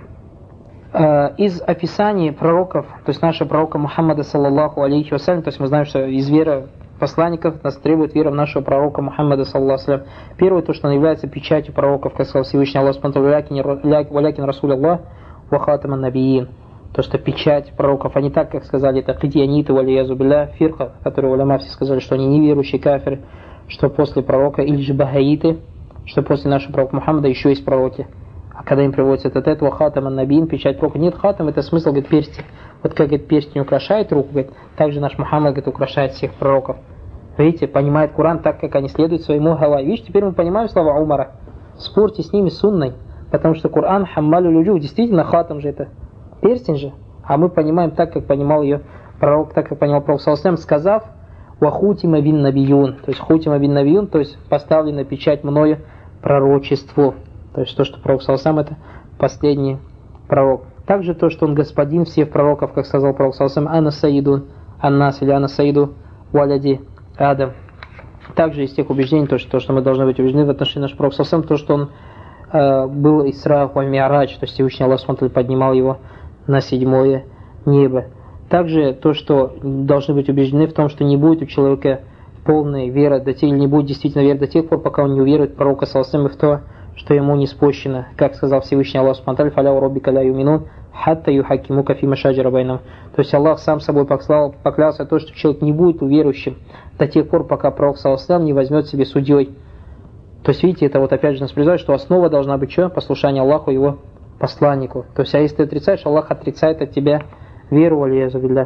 Из описаний пророков, то есть нашего пророка Мухаммада саллаллаху алейхи ва саллям, то есть мы знаем, что из веры посланников нас требует вера в нашего пророка Мухаммада саллаллаху алейхи ва саллям. Первое, то, что он является печатью пророков, как сказал Всевышний Аллах субхану ва тааля: «Валякин расуль Аллах ва хатаман набиин». То, что печать пророков, они так, как сказали, это кидьяниты валиязу билля, фирха, которые уляма все сказали, что они неверующие кафиры, что после пророка, или же бахаиты, что после нашего пророка Мухаммада еще есть пророки. А когда им приводится этот этого хатаман набиин, печать пророка, нет, хатам это смысл, говорит, перстень. Вот как, говорит, перстень украшает руку, говорит, также наш Мухаммад, говорит, украшает всех пророков. Видите, понимает Коран так, как они следуют своему гава. Видите, теперь мы понимаем слова Умара. Спорьте с ними сунной, потому что Коран хаммалю люджу, действительно хатам же это перстень же, а мы понимаем так, как понимал ее пророк, так как понимал пророк саллаллаху алейхи ва саллям, сказав: «Вахутима бин набиюн», то есть хутима бин набиюн, то есть поставлена печать мною пророчеству. То есть то, что пророк саллаллаху алейхи ва саллям, это последний пророк. Также то, что он господин всех пророков, как сказал пророк саллаллаху алейхи ва саллям: «Ана саиду аннас» или «Ана саиду валяди Адам». Также из тех убеждений, то, что, то, что мы должны быть убеждены в отношении нашего пророка саллаллаху алейхи ва саллям, то, что он э, был Исра ва Ми'радж, то есть Всевышний Аллах субхану ва тааля поднимал его на седьмое небо. Также то, что должны быть убеждены в том, что не будет у человека полной веры до тех, или не будет действительно веры до тех пор, пока он не уверует в пророка саллаллаху алейхи ва саллям, в то, что ему не спущено. Как сказал Всевышний Аллах субхану ва тааля: «Фаля ураббика ля юминун хатта юхаккимука фима шаджара байнахум». То есть Аллах сам собой поклялся, поклялся то, что человек не будет уверующим до тех пор, пока пророк саллаллаху алейхи ва саллям не возьмет себе судьей. То есть, видите, это вот опять же нас призывает, что основа должна быть что? Послушание Аллаху и его посланнику. То есть, а если ты отрицаешь, Аллах отрицает от тебя веру, валиязу билля.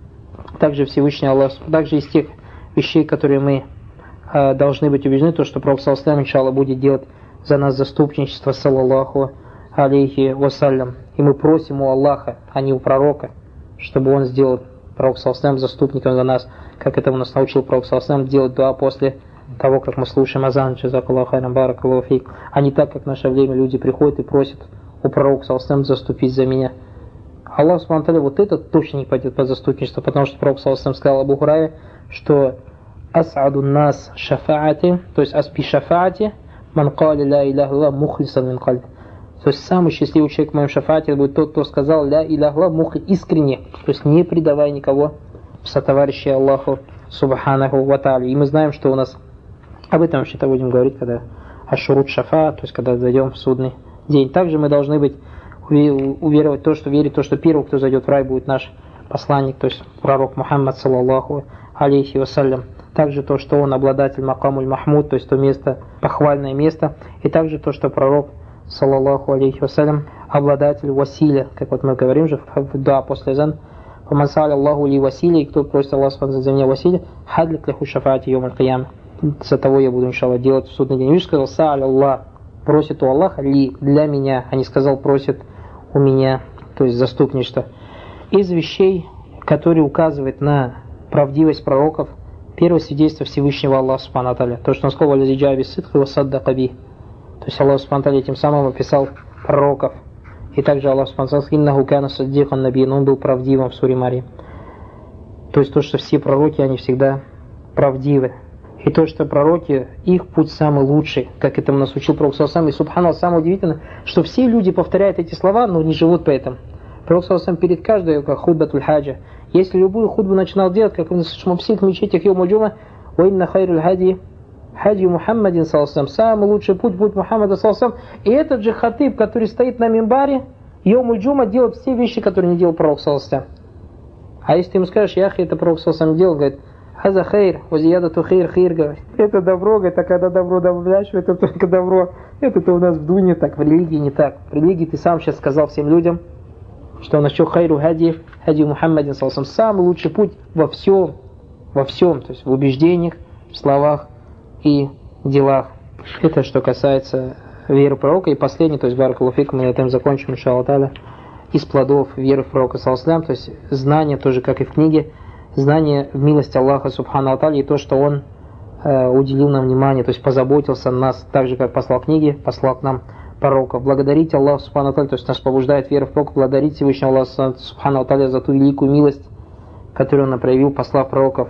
Также Всевышний Аллах, также из тех вещей, которые мы э, должны быть убеждены, то, что пророк саллаллаху алейхи ва саллям, иншаллах, будет делать за нас заступничество, саллаллаху алейхи ва саллям. И мы просим у Аллаха, а не у пророка, чтобы он сделал пророк саллаллаху алейхи ва саллям заступником за нас, как это у нас научил пророк саллаллаху алейхи ва саллям делать дуа после того, как мы слушаем азан, джазакаллаху хайран, баракаллаху фик, а не так, как в наше время люди приходят и просят у пророка саллаллаху алейхи ва саллям заступить за меня. Аллах субхану ва тааля вот это точно не пойдет под заступничество, потому что пророк саллаллаху алейхи ва саллям сказал Абу Хурайре, что ас'аду нас шафаати, то есть аспи шафаати, ман кали ля иляха илля мухлисан мин кальби. То есть самый счастливый человек в моем шафаате будет тот, кто сказал ля иляха илля мухли искренне, то есть не предавая никого в сотоварищи Аллаху субханаху ва тааля. И мы знаем, что у нас об этом вообще-то будем говорить, когда ашурут шафа, то есть когда зайдем в судный день. Также мы должны быть уверовать в то, что верить в то, что первый, кто зайдет в рай, будет наш посланник, то есть пророк Мухаммад саллаллаху алейхи вассалям. Также то, что он обладатель макамуль махмуд, то есть то место, похвальное место. И также то, что пророк саллаллаху алейхи вассалям обладатель василя, как вот мы говорим же в дуа после азан. Фамансаля Аллаху ли василя, и кто просит Аллаха за меня василя, хадлик лиху шафаати йом аль-кияма. За того я буду, иншаллах, делать в судный день. Видишь, сказал, са'аля Аллах, просит у Аллаха ли для меня, а не сказал, просит у меня, то есть заступничество. Из вещей, которые указывают на правдивость пророков, первое свидетельство Всевышнего Аллаха субхану ва тааля, то, что он сказал, валязиджаби сидхи ва саддака би. То есть Аллах субхану ва тааля тем самым описал пророков. И также Аллах субхану ва тааля иннаху кана саддикан набийян, он был правдивым в суре Марьям. То есть то, что все пророки, они всегда правдивы. И то, что пророки, их путь самый лучший, как этому нас учил пророк саллаллаху алейхи ва саллям. И субханаллах, самое удивительное, что все люди повторяют эти слова, но не живут по этому. Пророк саллаллаху алейхи ва саллям перед каждой, как худбатуль хаджа, если любую худбу начинал делать, как в всех мечетях йом аль-джума, ва инна хайруль хади хади Мухаммадин саллаллаху алейхи ва саллям, самый лучший путь будет Мухаммада саллаллаху алейхи ва саллям. И этот же хатиб, который стоит на мимбаре, йом аль-джума, делает все вещи, которые не делал пророк саллаллаху алейхи ва саллям. А если ты ему скажешь, яхи, это пророк саллаллаху алейхи ва саллям делал, говорит, хаза хейр, вазиядату хейр, хейр, говорит. Это добро, говорит, а когда добро добавляешь, это только добро. Это-то у нас в дуне так, в религии не так. В религии ты сам сейчас сказал всем людям, что насчет хайру хади, хади Мухаммадин саллаллаху алейхи ва саллям, самый лучший путь во всем, во всем, то есть в убеждениях, в словах и делах. Это что касается веры пророка. И последний, то есть баракаллаху фикум, мы на этом закончим, иншаллаху тааля, из плодов веры в пророка саллаллаху алейхи ва саллям, то есть знание тоже, как и в книге, знание в милости Аллаха субхану ва тааля и то, что Он э, уделил нам внимание, то есть позаботился о нас, так же, как послал книги, послал к нам пророков. Благодарить Аллаху субхану ва тааля, то есть нас побуждает вера в пророка, благодарить Всевышнего Аллаха субхану ва тааля за ту великую милость, которую Он проявил, послав пророков.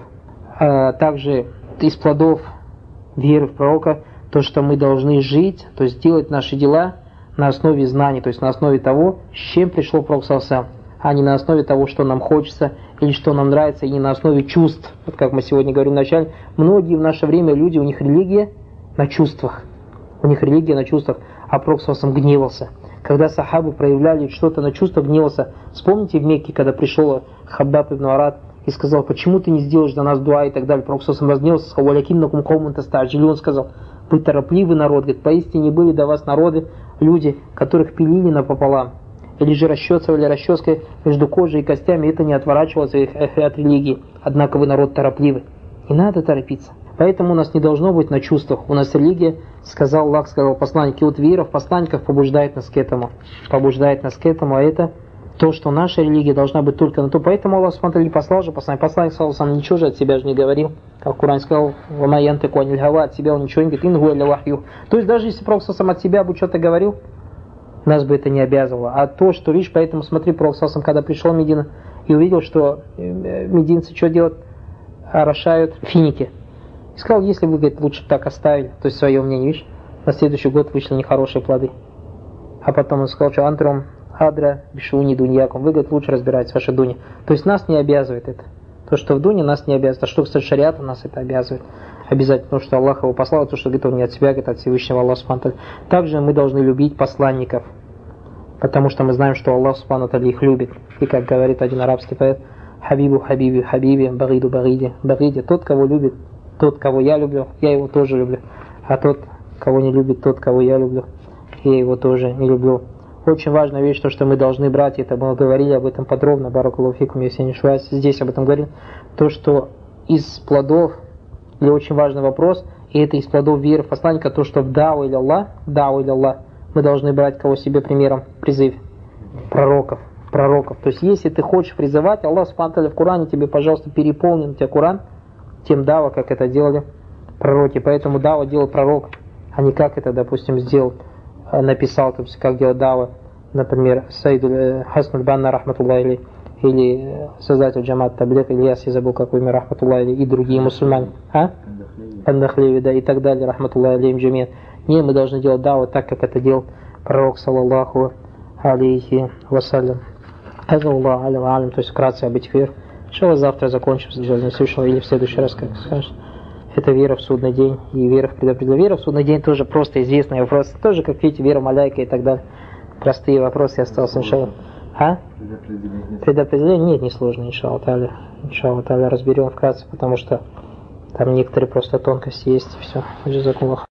А также из плодов веры в пророка, то, что мы должны жить, то есть делать наши дела на основе знаний, то есть на основе того, с чем пришел пророк саллаллаху алейхи ва саллям, а не на основе того, что нам хочется или что нам нравится, и не на основе чувств. Вот как мы сегодня говорим вначале, многие в наше время люди, у них религия на чувствах. У них религия на чувствах, а пророк саллаллаху алейхи ва саллям гневался. Когда сахабы проявляли что-то на чувствах, гневался. Вспомните в Мекке, когда пришел Хаббаб ибн Арад и сказал, почему ты не сделаешь для нас дуа и так далее. Пророк саллаллаху алейхи ва саллям разгневался, сказал, валякиннакум каумун таста'джилун. Он сказал, вы торопливый народ. Говорит, поистине были до вас народы, люди, которых пилили напополам. Или же расчесывали расческой между кожей и костями, это не отворачивалось их от религии. Однако вы народ торопливый. Не надо торопиться. Поэтому у нас не должно быть на чувствах. У нас религия, сказал Аллах, сказал посланник, и вот вера в посланников побуждает нас к этому. Побуждает нас к этому, а это то, что наша религия должна быть только на то. Поэтому Аллах смотрели, послал же посланник. Посланник, саллаллаху алейхи ва саллям, ничего же от себя же не говорил. Как в Коране сказал, «Ва ма янтику аниль хава», от себя он ничего не говорит, «ин гуа илля вахью». То есть даже если пророк саллаллаху алейхи ва саллям от себя бы что-то говорил, нас бы это не обязывало. А то, что, видишь, поэтому смотри, пророк саллаллаху алейхи ва саллям, когда пришел в Медину и увидел, что мединцы что делают? Орошают финики. И сказал, если вы, говорит, лучше так оставили, то есть свое мнение, видишь, на следующий год вышли нехорошие плоды. А потом он сказал, что антрум адра бишуни дуньякум, вы, говорит, лучше разбираетесь в вашей дуне. То есть нас не обязывает это. То, что в дуне, нас не обязывает. А что, кстати, шариата нас это обязывает. Обязательно, потому что Аллах его послал, то, что говорит, он не от себя, говорит, от Всевышнего Аллаха субхану ва тааля. Также мы должны любить посланников, потому что мы знаем, что Аллах субхану ва тааля их любит. И как говорит один арабский поэт, хабибу хабиби хабиби, багиду багиди багиди, тот, кого любит, тот, кого я люблю, я его тоже люблю. А тот, кого не любит, тот, кого я люблю, я его тоже не люблю. Очень важная вещь, то, что мы должны брать, это мы говорили об этом подробно, баракаллаху фикум, если я не ошибаюсь, здесь об этом говорим, то, что из плодов, или очень важный вопрос, и это из плодов веры в посланника, то, что в дау или Аллах, дау или Аллах, мы должны брать кого себе примером, призыв пророков, пророков. То есть, если ты хочешь призывать, Аллах субхану ва тааля в Коране тебе, пожалуйста, переполнен у тебя Коран тем дава, как это делали пророки. Поэтому дава делал пророк, а не как это, допустим, сделал, написал, то есть, как делал дава, например, Сайд Хасан аль-Банна, рахматуллахи алейхи, или создатель джамат Таблик Ильяс, я забыл какой имя, рахматуллахи алейхи, и другие мусульмане, а? Андахлеви, да, и так далее, рахматуллахи алейхим джамиан. Не, мы должны делать даву так, как это делал пророк, саллаллаху алейхи вассалям. Это Аллах, алям, алям, то есть вкратце об этих верах. Иншаллах, завтра закончим с слышал, или в следующий раз, как скажешь. Это вера в судный день и вера в предопределение. Вера в судный день тоже просто известный вопрос. Тоже, как видите, вера маляйка и так далее. Простые вопросы остался, иншаллах. А? Предопределение. Предопределение? Нет, не сложно, иншаллах та'аля. Иншаллах та'аля разберем вкратце, потому что там некоторые просто тонкости есть, и все. Джазакуллах.